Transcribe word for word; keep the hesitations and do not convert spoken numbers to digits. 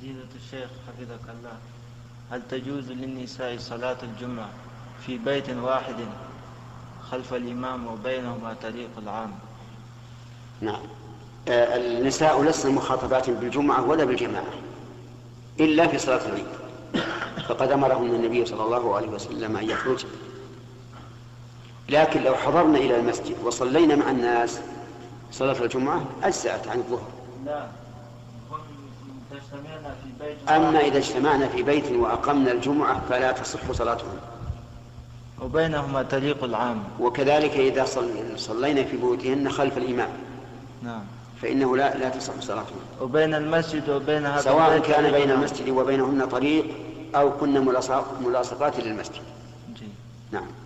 فضيلة الشيخ حفظك الله، هل تجوز للنساء صلاة الجمعة في بيت واحد خلف الإمام وبينهما طريق العام؟ نعم. آه النساء لسن مخاطبات بالجمعة ولا بالجماعة إلا في صلاة العيد، فقد أمرهن النبي صلى الله عليه وسلم أن يخرج. لكن لو حضرنا إلى المسجد وصلينا مع الناس صلاة الجمعة أجزأت عن الظهر. لا، تجتمعنا في بيت. أما إذا اجتمعنا في بيت وأقمنا الجمعة فلا تصح صلاتهم، وبينهما طريق العام. وكذلك إذا صلينا في بيوتهن خلف الإمام نعم فإنه لا لا تصح صلاتهم. وبين المسجد وبين هذا سواء كان بين المسجد وبينهن طريق أو كنا ملاصقات للمسجد. جي. نعم.